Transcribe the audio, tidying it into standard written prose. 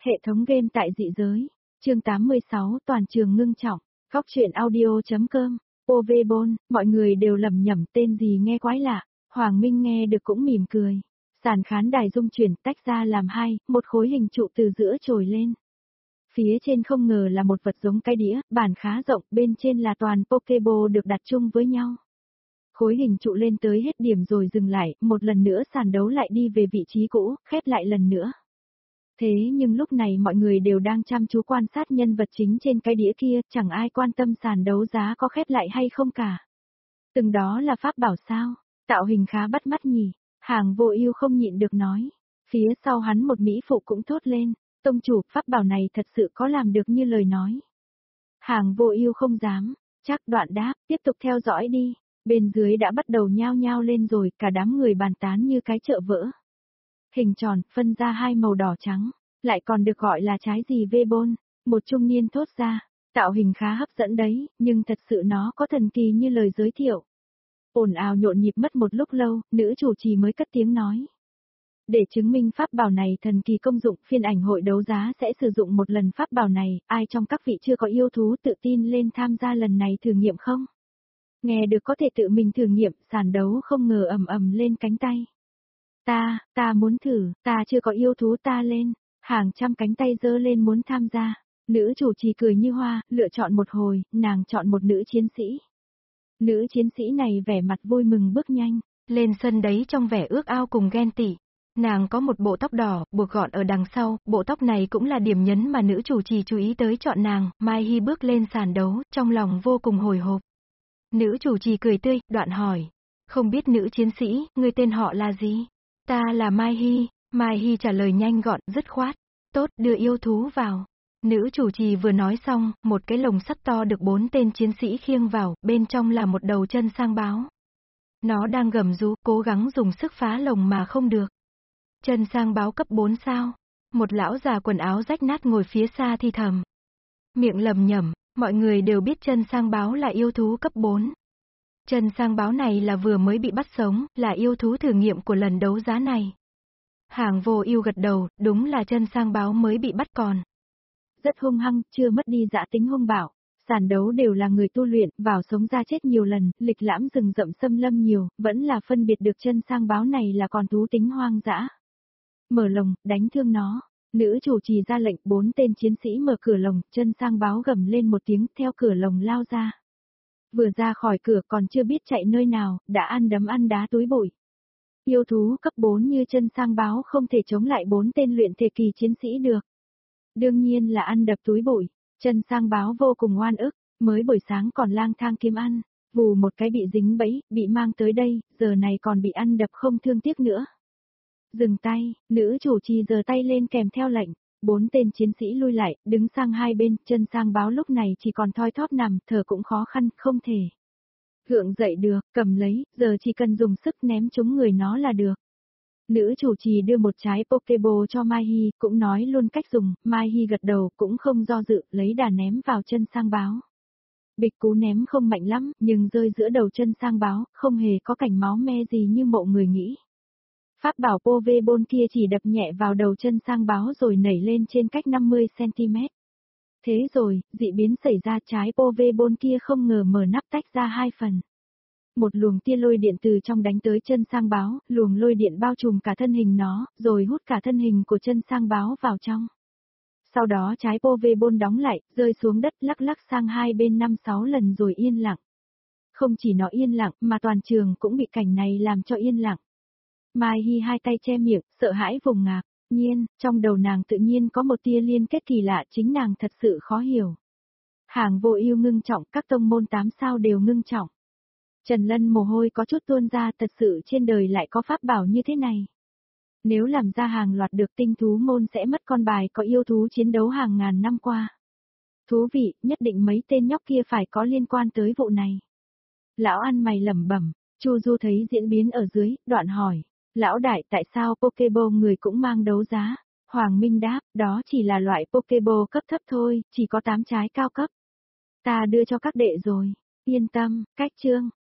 Hệ thống game tại dị giới. Chương 86 toàn trường ngưng trọng. Góc truyện audio.com. OV4, mọi người đều lầm nhầm tên gì nghe quái lạ. Hoàng Minh nghe được cũng mỉm cười. Sàn khán đài rung chuyển tách ra làm hai, một khối hình trụ từ giữa trồi lên. Phía trên không ngờ là một vật giống cái đĩa, bản khá rộng, bên trên là toàn Pokeball được đặt chung với nhau. Khối hình trụ lên tới hết điểm rồi dừng lại, một lần nữa sàn đấu lại đi về vị trí cũ, khép lại lần nữa. Thế nhưng lúc này mọi người đều đang chăm chú quan sát nhân vật chính trên cái đĩa kia, chẳng ai quan tâm sàn đấu giá có khép lại hay không cả. Từng đó là pháp bảo sao, tạo hình khá bắt mắt nhỉ, Hàng Vô Ưu không nhịn được nói. Phía sau hắn một mỹ phụ cũng thốt lên, tông chủ, pháp bảo này thật sự có làm được như lời nói. Hàng Vô Ưu không dám, chắc Đoạn đáp, tiếp tục theo dõi đi. Bên dưới đã bắt đầu nhao nhao lên rồi, cả đám người bàn tán như cái chợ vỡ. Hình tròn, phân ra hai màu đỏ trắng, lại còn được gọi là trái gì V-bôn, một trung niên thốt ra, tạo hình khá hấp dẫn đấy, nhưng thật sự nó có thần kỳ như lời giới thiệu. Ồn ào nhộn nhịp mất một lúc lâu, nữ chủ trì mới cất tiếng nói. Để chứng minh pháp bảo này thần kỳ công dụng, phiên ảnh hội đấu giá sẽ sử dụng một lần pháp bảo này, ai trong các vị chưa có yêu thú tự tin lên tham gia lần này thử nghiệm không? Nghe được có thể tự mình thử nghiệm, sàn đấu không ngờ ầm ầm lên cánh tay. Ta muốn thử, ta chưa có yêu thú ta lên, hàng trăm cánh tay giơ lên muốn tham gia. Nữ chủ trì cười như hoa, lựa chọn một hồi, nàng chọn một nữ chiến sĩ. Nữ chiến sĩ này vẻ mặt vui mừng bước nhanh, lên sân đấy trong vẻ ước ao cùng ghen tị. Nàng có một bộ tóc đỏ, buộc gọn ở đằng sau, bộ tóc này cũng là điểm nhấn mà nữ chủ trì chú ý tới chọn nàng. Mai Hy bước lên sàn đấu, trong lòng vô cùng hồi hộp. Nữ chủ trì cười tươi, Đoạn hỏi. Không biết nữ chiến sĩ, người tên họ là gì? Ta là Mai Hy. Mai Hy trả lời nhanh gọn, dứt khoát. Tốt, đưa yêu thú vào. Nữ chủ trì vừa nói xong, một cái lồng sắt to được 4 tên chiến sĩ khiêng vào, bên trong là một đầu chân sang báo. Nó đang gầm rú, cố gắng dùng sức phá lồng mà không được. Chân sang báo cấp 4 sao? Một lão già quần áo rách nát ngồi phía xa thì thầm. Miệng lầm nhầm, mọi người đều biết chân sang báo là yêu thú cấp 4. Chân sang báo này là vừa mới bị bắt sống, là yêu thú thử nghiệm của lần đấu giá này. Hàng Vô Ưu gật đầu, đúng là chân sang báo mới bị bắt còn. Rất hung hăng, chưa mất đi dã tính hung bạo. Sàn đấu đều là người tu luyện, vào sống ra chết nhiều lần, lịch lãm rừng rậm xâm lâm nhiều, vẫn là phân biệt được chân sang báo này là con thú tính hoang dã. Mở lồng, đánh thương nó. Nữ chủ trì ra lệnh, 4 tên chiến sĩ mở cửa lồng, chân sang báo gầm lên một tiếng, theo cửa lồng lao ra. Vừa ra khỏi cửa còn chưa biết chạy nơi nào, đã ăn đấm ăn đá túi bụi. Yêu thú cấp 4 như chân sang báo không thể chống lại 4 tên luyện thể kỳ chiến sĩ được. Đương nhiên là ăn đập túi bụi, chân sang báo vô cùng oan ức, mới buổi sáng còn lang thang kiếm ăn, vù một cái bị dính bẫy, bị mang tới đây, giờ này còn bị ăn đập không thương tiếc nữa. Dừng tay, nữ chủ trì giơ tay lên kèm theo lệnh. 4 tên chiến sĩ lui lại, đứng sang hai bên, chân sang báo lúc này chỉ còn thoi thóp nằm, thở cũng khó khăn, không thể gượng dậy được, cầm lấy, giờ chỉ cần dùng sức ném trúng người nó là được. Nữ chủ trì đưa một trái Pokeball cho Mai Hy, cũng nói luôn cách dùng, Mai Hy gật đầu, cũng không do dự, lấy đà ném vào chân sang báo. Bịch cú ném không mạnh lắm, nhưng rơi giữa đầu chân sang báo, không hề có cảnh máu me gì như mộ người nghĩ. Pháp bảo Pokeball kia chỉ đập nhẹ vào đầu chân sang báo rồi nảy lên trên cách 50cm. Thế rồi, dị biến xảy ra, trái Pokeball kia không ngờ mở nắp tách ra hai phần. Một luồng tia lôi điện từ trong đánh tới chân sang báo, luồng lôi điện bao trùm cả thân hình nó, rồi hút cả thân hình của chân sang báo vào trong. Sau đó trái Pokeball đóng lại, rơi xuống đất lắc lắc sang hai bên 5-6 lần rồi yên lặng. Không chỉ nó yên lặng, mà toàn trường cũng bị cảnh này làm cho yên lặng. Mai Hy hai tay che miệng, sợ hãi vùng ngạc, nhiên, trong đầu nàng tự nhiên có một tia liên kết kỳ lạ, chính nàng thật sự khó hiểu. Hàng Vô Ưu ngưng trọng, các tông môn 8 sao đều ngưng trọng. Trần Lân mồ hôi có chút tuôn ra, thật sự trên đời lại có pháp bảo như thế này. Nếu làm ra hàng loạt được, tinh thú môn sẽ mất con bài có yêu thú chiến đấu hàng ngàn năm qua. Thú vị, nhất định mấy tên nhóc kia phải có liên quan tới vụ này. Lão ăn mày lẩm bẩm, Chu Du thấy diễn biến ở dưới, Đoạn hỏi. Lão đại, tại sao Pokeball người cũng mang đấu giá? Hoàng Minh đáp, đó chỉ là loại Pokeball cấp thấp thôi, chỉ có 8 trái cao cấp. Ta đưa cho các đệ rồi. Yên tâm, cách chương.